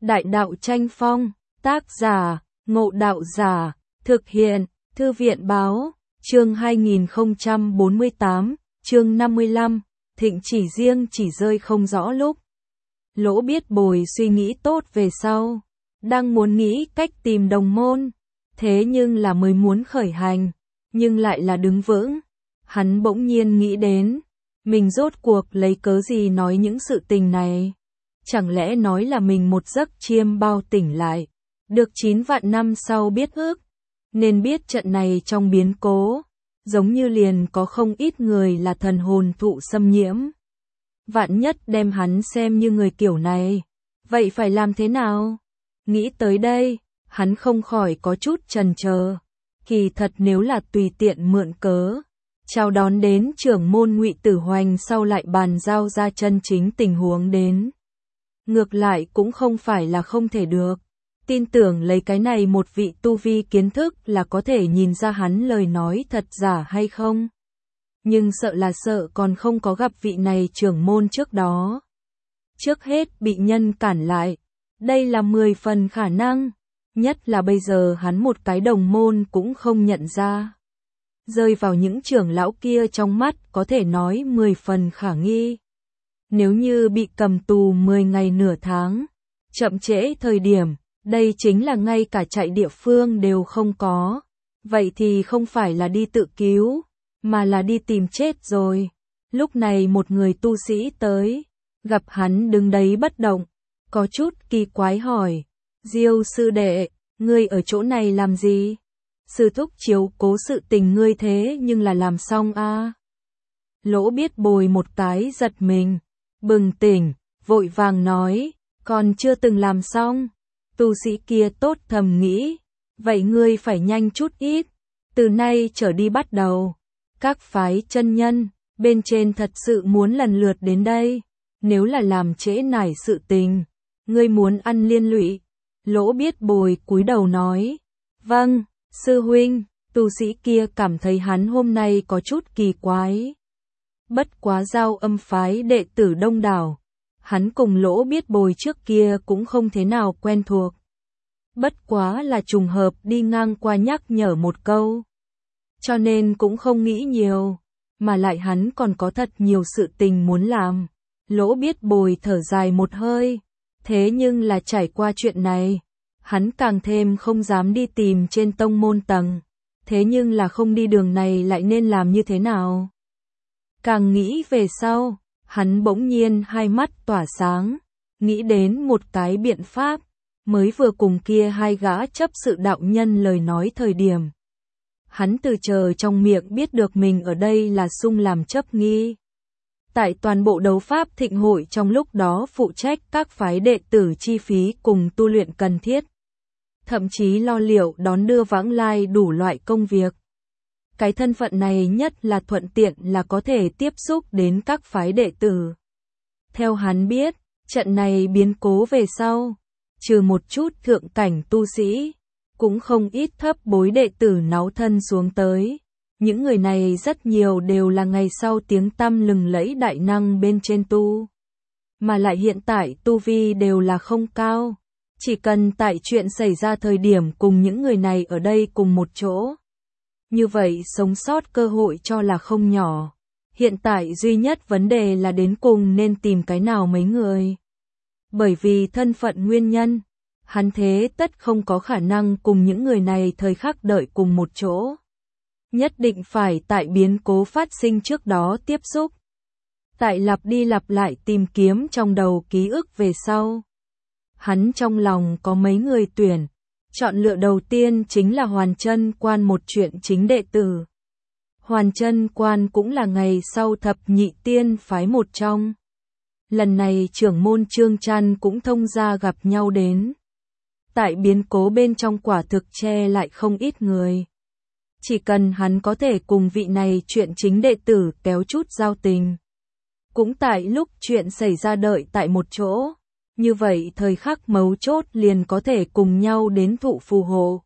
Đại đạo tranh phong, tác giả, Ngộ Đạo Giả, thực hiện, Thư viện báo, chương 2048, chương 55, Thịnh chỉ riêng chỉ rơi không rõ lúc. Lỗ Biết Bồi suy nghĩ tốt về sau, đang muốn nghĩ cách tìm đồng môn, thế nhưng là mới muốn khởi hành, nhưng lại là đứng vững. Hắn bỗng nhiên nghĩ đến, mình rốt cuộc lấy cớ gì nói những sự tình này? Chẳng lẽ nói là mình một giấc chiêm bao tỉnh lại, được 9 vạn năm sau biết ước, nên biết trận này trong biến cố, giống như liền có không ít người là thần hồn thụ xâm nhiễm. Vạn nhất đem hắn xem như người kiểu này, vậy phải làm thế nào? Nghĩ tới đây, hắn không khỏi có chút chần chờ. Kỳ thật nếu là tùy tiện mượn cớ, chào đón đến trưởng môn Ngụy Tử Hoành sau lại bàn giao ra chân chính tình huống đến. Ngược lại cũng không phải là không thể được. Tin tưởng lấy cái này một vị tu vi kiến thức là có thể nhìn ra hắn lời nói thật giả hay không. Nhưng sợ còn không có gặp vị này trưởng môn trước đó. Trước hết bị nhân cản lại. Đây là 10 phần khả năng. Nhất là bây giờ hắn một cái đồng môn cũng không nhận ra. Rơi vào những trưởng lão kia trong mắt có thể nói 10 phần khả nghi. Nếu như bị cầm tù 10 ngày nửa tháng, chậm trễ thời điểm, đây chính là ngay cả chạy địa phương đều không có. Vậy thì không phải là đi tự cứu, mà là đi tìm chết rồi. Lúc này một người tu sĩ tới, gặp hắn đứng đấy bất động, có chút kỳ quái hỏi, Diêu sư đệ, ngươi ở chỗ này làm gì? Sư thúc chiếu cố sự tình ngươi thế nhưng là làm xong a? Lỗ Biết Bồi một cái giật mình, bừng tỉnh, vội vàng nói, còn chưa từng làm xong. Tu sĩ kia tốt thầm nghĩ, vậy ngươi phải nhanh chút ít, từ nay trở đi bắt đầu. Các phái chân nhân, bên trên thật sự muốn lần lượt đến đây, nếu là làm trễ nải sự tình, ngươi muốn ăn liên lụy. Lỗ Biết Bồi cúi đầu nói, vâng, sư huynh. Tu sĩ kia cảm thấy hắn hôm nay có chút kỳ quái. Bất quá Giao Âm phái đệ tử đông đảo, hắn cùng Lỗ Biết Bồi trước kia cũng không thế nào quen thuộc. Bất quá là trùng hợp đi ngang qua nhắc nhở một câu. Cho nên cũng không nghĩ nhiều, mà lại hắn còn có thật nhiều sự tình muốn làm. Lỗ Biết Bồi thở dài một hơi, thế nhưng là trải qua chuyện này, hắn càng thêm không dám đi tìm trên tông môn tầng. Thế nhưng là không đi đường này lại nên làm như thế nào? Càng nghĩ về sau, hắn bỗng nhiên hai mắt tỏa sáng, nghĩ đến một cái biện pháp, mới vừa cùng kia hai gã chấp sự đạo nhân lời nói thời điểm. Hắn từ chờ trong miệng biết được mình ở đây là sung làm chấp nghi. Tại toàn bộ đấu pháp thịnh hội trong lúc đó phụ trách các phái đệ tử chi phí cùng tu luyện cần thiết. Thậm chí lo liệu đón đưa vãng lai đủ loại công việc. Cái thân phận này nhất là thuận tiện là có thể tiếp xúc đến các phái đệ tử. Theo hắn biết, trận này biến cố về sau, trừ một chút thượng cảnh tu sĩ, cũng không ít thấp bối đệ tử náu thân xuống tới. Những người này rất nhiều đều là ngày sau tiếng tăm lừng lẫy đại năng bên trên tu. Mà lại hiện tại tu vi đều là không cao. Chỉ cần tại chuyện xảy ra thời điểm cùng những người này ở đây cùng một chỗ. Như vậy sống sót cơ hội cho là không nhỏ. Hiện tại duy nhất vấn đề là đến cùng nên tìm cái nào mấy người. Bởi vì thân phận nguyên nhân, hắn thế tất không có khả năng cùng những người này thời khắc đợi cùng một chỗ. Nhất định phải tại biến cố phát sinh trước đó tiếp xúc. Tại lặp đi lặp lại tìm kiếm trong đầu ký ức về sau. Hắn trong lòng có mấy người tuyển. Chọn lựa đầu tiên chính là Hoàn Chân Quan, một chuyện chính đệ tử. Hoàn Chân Quan cũng là ngày sau thập nhị tiên phái một trong. Lần này trưởng môn Trương Trăn cũng thông ra gặp nhau đến. Tại biến cố bên trong quả thực che lại không ít người. Chỉ cần hắn có thể cùng vị này chuyện chính đệ tử kéo chút giao tình. Cũng tại lúc chuyện xảy ra đợi tại một chỗ. Như vậy thời khắc mấu chốt liền có thể cùng nhau đến thụ phù hộ.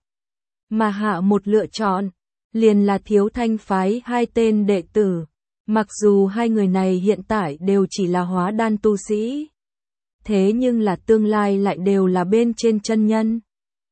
Mà hạ một lựa chọn, liền là Thiếu Thanh phái hai tên đệ tử. Mặc dù hai người này hiện tại đều chỉ là hóa đan tu sĩ. thế nhưng là tương lai lại đều là bên trên chân nhân.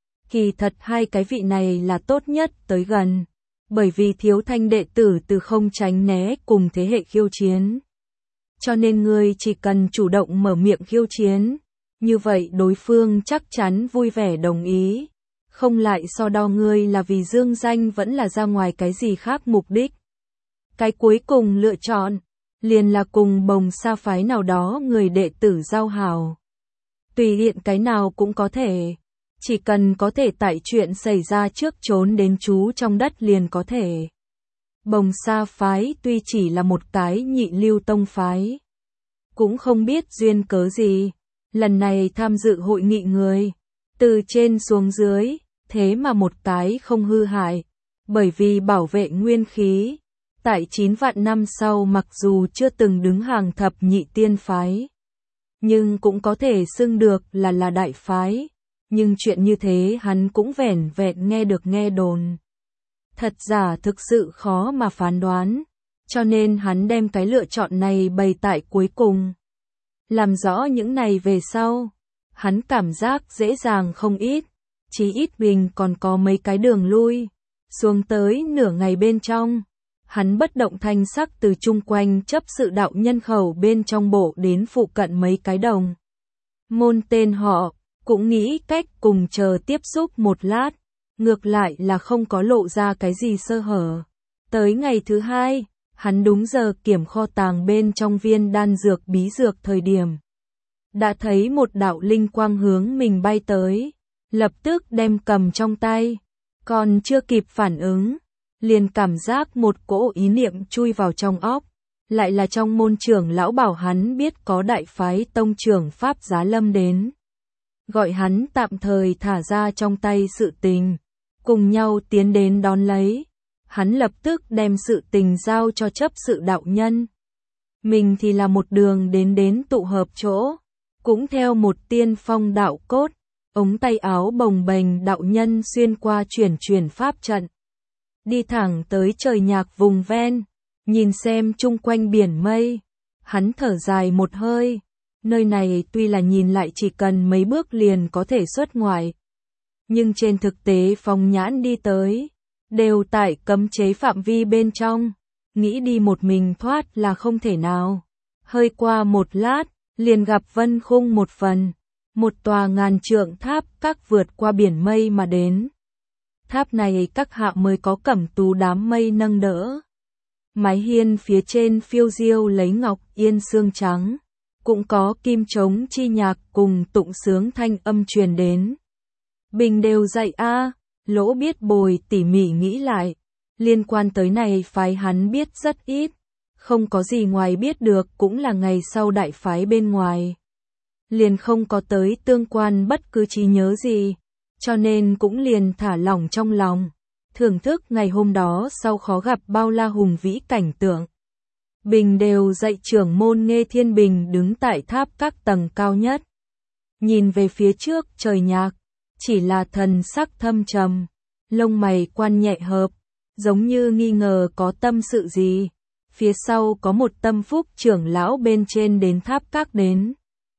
Kỳ thật hai cái vị này là tốt nhất tới gần, bởi vì Thiếu Thanh đệ tử từ không tránh né cùng thế hệ khiêu chiến. Cho nên ngươi chỉ cần chủ động mở miệng khiêu chiến, như vậy đối phương chắc chắn vui vẻ đồng ý, không lại so đo ngươi là vì dương danh vẫn là ra ngoài cái gì khác mục đích. Cái cuối cùng lựa chọn, liền là cùng Bồng Sa phái nào đó người đệ tử giao hảo. Tùy tiện cái nào cũng có thể, chỉ cần có thể tại chuyện xảy ra trước trốn đến trú trong đất liền có thể. Bồng Sa phái tuy chỉ là một cái nhị lưu tông phái, cũng không biết duyên cớ gì, lần này tham dự hội nghị người, từ trên xuống dưới, thế mà một cái không hư hại, bởi vì bảo vệ nguyên khí. Tại 9 vạn năm sau mặc dù chưa từng đứng hàng thập nhị tiên phái, nhưng cũng có thể xưng được là đại phái, nhưng chuyện như thế hắn cũng vẻn vẹn nghe được nghe đồn. Thật giả thực sự khó mà phán đoán, cho nên hắn đem cái lựa chọn này bày tại cuối cùng. Làm rõ những này về sau, hắn cảm giác dễ dàng không ít, chí ít mình còn có mấy cái đường lui. Xuống tới nửa ngày bên trong, hắn bất động thanh sắc từ chung quanh chấp sự đạo nhân khẩu bên trong bộ đến phụ cận mấy cái đồng môn tên họ, cũng nghĩ cách cùng chờ tiếp xúc một lát, ngược lại là không có lộ ra cái gì sơ hở. Tới ngày thứ hai, hắn đúng giờ kiểm kho tàng bên trong viên đan dược bí dược thời điểm, đã thấy một đạo linh quang hướng mình bay tới, lập tức đem cầm trong tay, còn chưa kịp phản ứng, liền cảm giác một cỗ ý niệm chui vào trong óc, lại là trong môn trưởng lão bảo hắn biết có đại phái tông trưởng Pháp Giá Lâm đến, gọi hắn tạm thời thả ra trong tay sự tình, cùng nhau tiến đến đón lấy. Hắn lập tức đem sự tình giao cho chấp sự đạo nhân. Mình thì là một đường đến tụ hợp chỗ, cũng theo một tiên phong đạo cốt, ống tay áo bồng bềnh đạo nhân xuyên qua chuyển pháp trận, đi thẳng tới trời nhạc vùng ven, nhìn xem chung quanh biển mây, hắn thở dài một hơi, nơi này tuy là nhìn lại chỉ cần mấy bước liền có thể xuất ngoại, nhưng trên thực tế phóng nhãn đi tới, đều tại cấm chế phạm vi bên trong, nghĩ đi một mình thoát là không thể nào. Hơi qua một lát, liền gặp Vân Khung một phần, một tòa ngàn trượng tháp các vượt qua biển mây mà đến. Tháp này các hạ mới có cẩm tú đám mây nâng đỡ. Mái hiên phía trên phiêu diêu lấy ngọc yên xương trắng, cũng có kim trống chi nhạc cùng tụng sướng thanh âm truyền đến. Bình đều dậy a. Lỗ biết bồi tỉ mỉ nghĩ lại, liên quan tới này phái hắn biết rất ít, không có gì ngoài biết được cũng là ngày sau đại phái bên ngoài. Liền không có tới tương quan bất cứ trí nhớ gì, cho nên cũng liền thả lỏng trong lòng, thưởng thức ngày hôm đó sau khó gặp bao la hùng vĩ cảnh tượng. Bình đều dạy trưởng môn Nghê Thiên Bình đứng tại tháp các tầng cao nhất, nhìn về phía trước trời nhạc. Chỉ là thần sắc thâm trầm, lông mày quan nhẹ hợp, giống như nghi ngờ có tâm sự gì. Phía sau có một tâm phúc trưởng lão bên trên đến tháp các đến.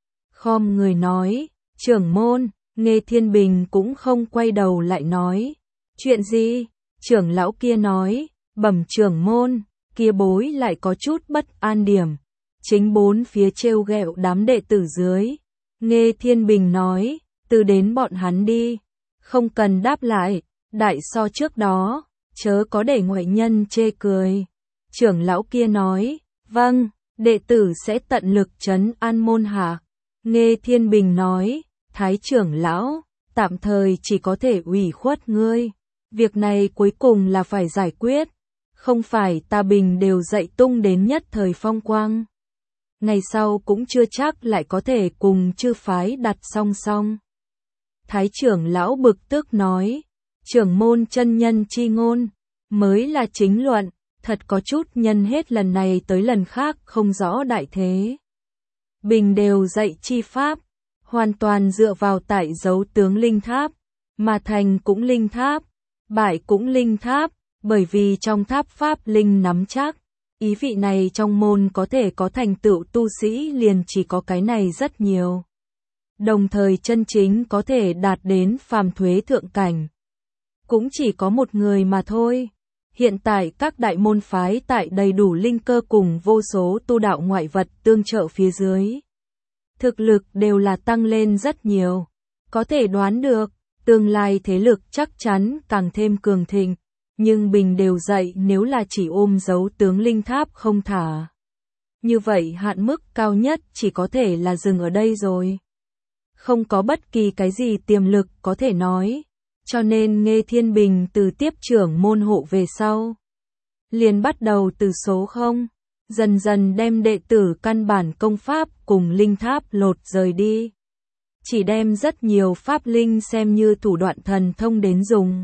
Khom người nói, trưởng môn, Nghê Thiên Bình cũng không quay đầu lại nói. Chuyện gì? Trưởng lão kia nói, bẩm trưởng môn, kia bối lại có chút bất an điểm. Chính bốn phía trêu ghẹo đám đệ tử dưới. Nghê Thiên Bình nói, từ đến bọn hắn đi, không cần đáp lại, đại so trước đó, chớ có để ngoại nhân chê cười. Trưởng lão kia nói, vâng, đệ tử sẽ tận lực trấn an môn hạ. Nghê Thiên Bình nói, thái trưởng lão, tạm thời chỉ có thể ủy khuất ngươi, việc này cuối cùng là phải giải quyết, không phải ta Bình đều dạy tung đến nhất thời phong quang. Ngày sau cũng chưa chắc lại có thể cùng chư phái đặt song song. Thái trưởng lão bực tức nói, trưởng môn chân nhân chi ngôn, mới là chính luận, thật có chút nhân hết lần này tới lần khác không rõ đại thế. Bình đều dạy chi pháp, hoàn toàn dựa vào tại dấu tướng linh tháp, mà thành cũng linh tháp, bại cũng linh tháp, bởi vì trong tháp pháp linh nắm chắc, ý vị này trong môn có thể có thành tựu tu sĩ liền chỉ có cái này rất nhiều. đồng thời chân chính có thể đạt đến phàm thuế thượng cảnh. Cũng chỉ có một người mà thôi. Hiện tại các đại môn phái tại đầy đủ linh cơ cùng vô số tu đạo ngoại vật tương trợ phía dưới. Thực lực đều là tăng lên rất nhiều. Có thể đoán được, tương lai thế lực chắc chắn càng thêm cường thịnh. Nhưng Bình đều dạy nếu là chỉ ôm dấu tướng linh tháp không thả. Như vậy hạn mức cao nhất chỉ có thể là dừng ở đây rồi. Không có bất kỳ cái gì tiềm lực có thể nói. Cho nên Nghê Thiên Bình từ tiếp trưởng môn hộ về sau. Liền bắt đầu từ số 0. Dần dần đem đệ tử căn bản công pháp cùng linh tháp lột rời đi. Chỉ đem rất nhiều pháp linh xem như thủ đoạn thần thông đến dùng.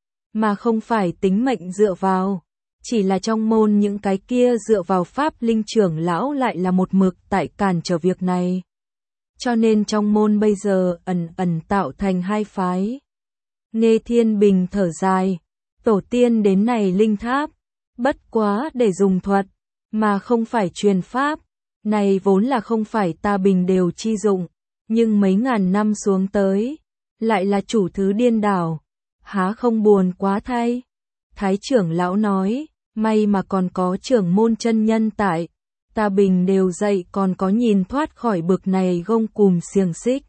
Mà không phải tính mệnh dựa vào. Chỉ là trong môn những cái kia dựa vào pháp linh trưởng lão lại là một mực tại cản trở việc này. Cho nên trong môn bây giờ ẩn tạo thành hai phái. Nghê Thiên Bình thở dài. Tổ tiên đến này linh tháp. Bất quá để dùng thuật. Mà không phải truyền pháp. Này vốn là không phải ta Bình đều chi dụng. Nhưng mấy ngàn năm xuống tới. Lại là chủ thứ điên đảo. Há không buồn quá thay. Thái trưởng lão nói. May mà còn có trưởng môn chân nhân tại. Ta Bình đều dậy còn có nhìn thoát khỏi bực này gông cùm xiềng xích.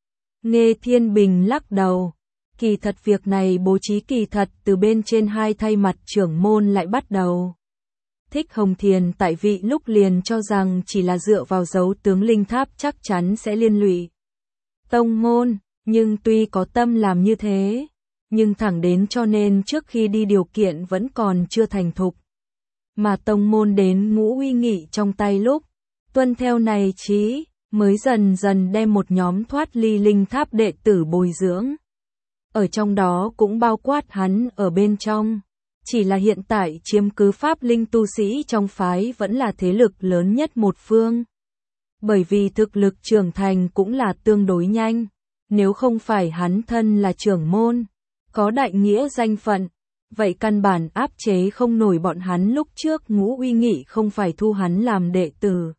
Nghê Thiên Bình lắc đầu. Kỳ thật việc này bố trí kỳ thật từ bên trên hai thay mặt trưởng môn lại bắt đầu. Thích Hồng Thiền tại vị lúc liền cho rằng chỉ là dựa vào dấu tướng linh tháp chắc chắn sẽ liên lụy tông môn, nhưng tuy có tâm làm như thế, nhưng thẳng đến cho nên trước khi đi điều kiện vẫn còn chưa thành thục. Mà tông môn đến Ngũ Uy Nghị trong tay lúc, tuân theo này chí, mới dần dần đem một nhóm thoát ly linh tháp đệ tử bồi dưỡng. Ở trong đó cũng bao quát hắn ở bên trong. Chỉ là hiện tại chiếm cứ pháp linh tu sĩ trong phái vẫn là thế lực lớn nhất một phương. Bởi vì thực lực trưởng thành cũng là tương đối nhanh. Nếu không phải hắn thân là trưởng môn, có đại nghĩa danh phận, vậy căn bản áp chế không nổi bọn hắn. Lúc trước Ngũ Uy Nghị không phải thu hắn làm đệ tử,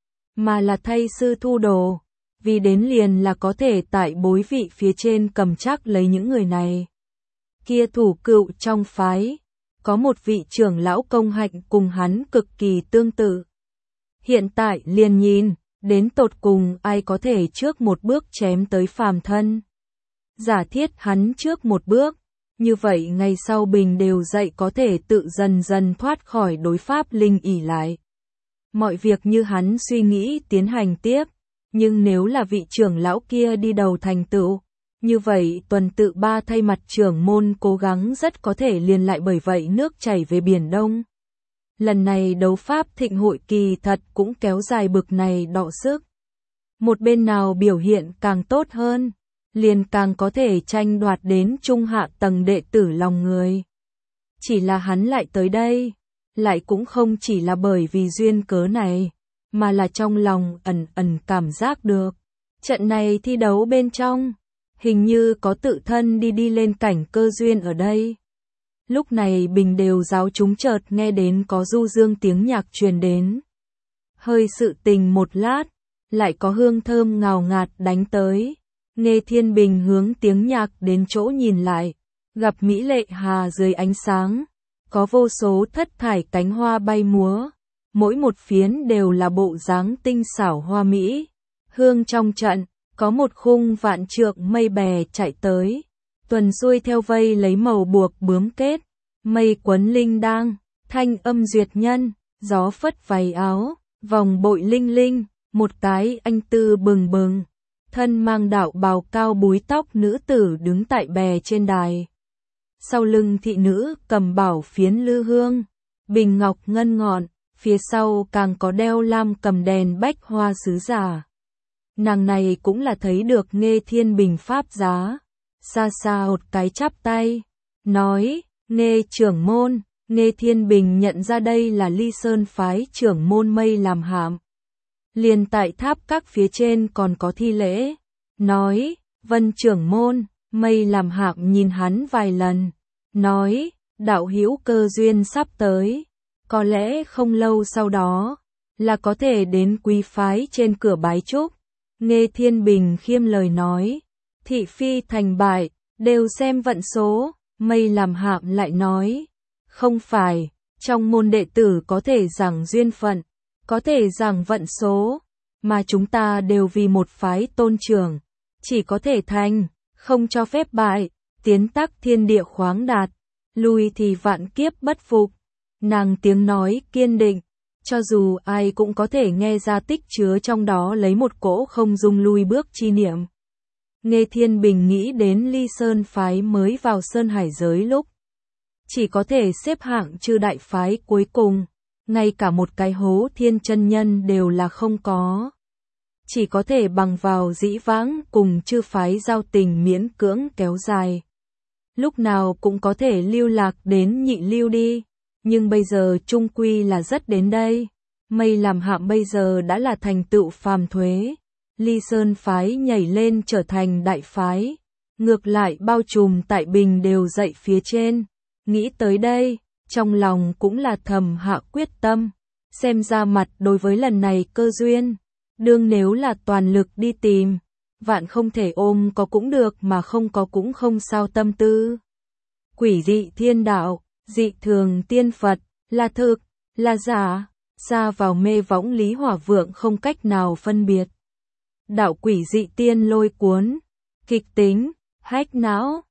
mà là thay sư thu đồ. Vì đến liền là có thể tại bối vị phía trên cầm chắc lấy những người này. Kia thủ cựu trong phái, có một vị trưởng lão công hạnh cùng hắn cực kỳ tương tự. Hiện tại liền nhìn, đến tột cùng ai có thể trước một bước chém tới phàm thân. Giả thiết hắn trước một bước, như vậy ngày sau Bình đều dậy có thể tự dần dần thoát khỏi đối pháp linh ỷ lại. Mọi việc như hắn suy nghĩ tiến hành tiếp. Nhưng nếu là vị trưởng lão kia đi đầu thành tựu, như vậy tuần tự ba thay mặt trưởng môn cố gắng rất có thể liền lại bởi vậy nước chảy về Biển Đông. Lần này đấu pháp thịnh hội kỳ thật cũng kéo dài bực này đọ sức. Một bên nào biểu hiện càng tốt hơn, liền càng có thể tranh đoạt đến trung hạ tầng đệ tử lòng người. Chỉ là hắn lại tới đây, lại cũng không chỉ là bởi vì duyên cớ này. Mà là trong lòng ẩn cảm giác được. Trận này thi đấu bên trong, hình như có tự thân đi lên cảnh cơ duyên ở đây. Lúc này Bình đều giáo chúng chợt nghe đến có du dương tiếng nhạc truyền đến. Hơi sự tình một lát, lại có hương thơm ngào ngạt đánh tới. Nghê Thiên Bình hướng tiếng nhạc đến chỗ nhìn lại, gặp Mỹ Lệ Hà dưới ánh sáng, có vô số thất thải cánh hoa bay múa. Mỗi một phiến đều là bộ dáng tinh xảo hoa mỹ. Hương trong trận, có một khung vạn trượng mây bè chạy tới. Tuần xuôi theo vây lấy màu buộc bướm kết. Mây quấn linh đang, thanh âm duyệt nhân, gió phất váy áo, vòng bội linh linh, một cái anh tư bừng bừng. Thân mang đạo bào cao búi tóc nữ tử đứng tại bè trên đài. Sau lưng thị nữ cầm bảo phiến lư hương, bình ngọc ngân ngọn. Phía sau càng có đeo lam cầm đèn bách hoa sứ giả. Nàng này cũng là thấy được Nghê Thiên Bình pháp giá. Xa xa một cái chắp tay. Nói, Nghê trưởng môn. Nghê Thiên Bình nhận ra đây là Ly Sơn phái trưởng môn Mây làm hạm. Liền tại tháp các phía trên còn có thi lễ. Nói, Vân trưởng môn. Mây làm hạm nhìn hắn vài lần. Nói, đạo hữu cơ duyên sắp tới. Có lẽ không lâu sau đó, là có thể đến quý phái trên cửa bái chúc. Nghe Thiên Bình khiêm lời nói, thị phi thành bại, đều xem vận số, Mây Làm Hạm lại nói, không phải, trong môn đệ tử có thể giảng duyên phận, có thể giảng vận số, mà chúng ta đều vì một phái tôn trưởng, chỉ có thể thành, không cho phép bại, tiến tắc thiên địa khoáng đạt, lui thì vạn kiếp bất phục. Nàng tiếng nói kiên định, cho dù ai cũng có thể nghe ra tích chứa trong đó lấy một cỗ không dung lui bước chi niệm. Nghe Thiên Bình nghĩ đến Ly Sơn phái mới vào Sơn Hải giới lúc chỉ có thể xếp hạng chư đại phái cuối cùng, ngay cả một cái hố Thiên chân nhân đều là không có. Chỉ có thể bằng vào dĩ vãng cùng chư phái giao tình miễn cưỡng kéo dài. Lúc nào cũng có thể lưu lạc đến nhị lưu đi, nhưng bây giờ trung quy là rất đến đây. Mây Làm Hạm bây giờ đã là thành tựu phàm thuế. Ly Sơn phái nhảy lên trở thành đại phái, ngược lại bao trùm tại bình đều dậy phía trên. Nghĩ tới đây, trong lòng cũng là thầm hạ quyết tâm, xem ra mặt đối với lần này cơ duyên, đương nếu là toàn lực đi tìm, vạn không thể ôm có cũng được mà không có cũng không sao tâm tư. Quỷ dị thiên đạo, dị thường tiên Phật, là thực, là giả, xa vào mê võng Lý Hỏa Vượng không cách nào phân biệt. Đạo quỷ dị tiên lôi cuốn, kịch tính, hách não,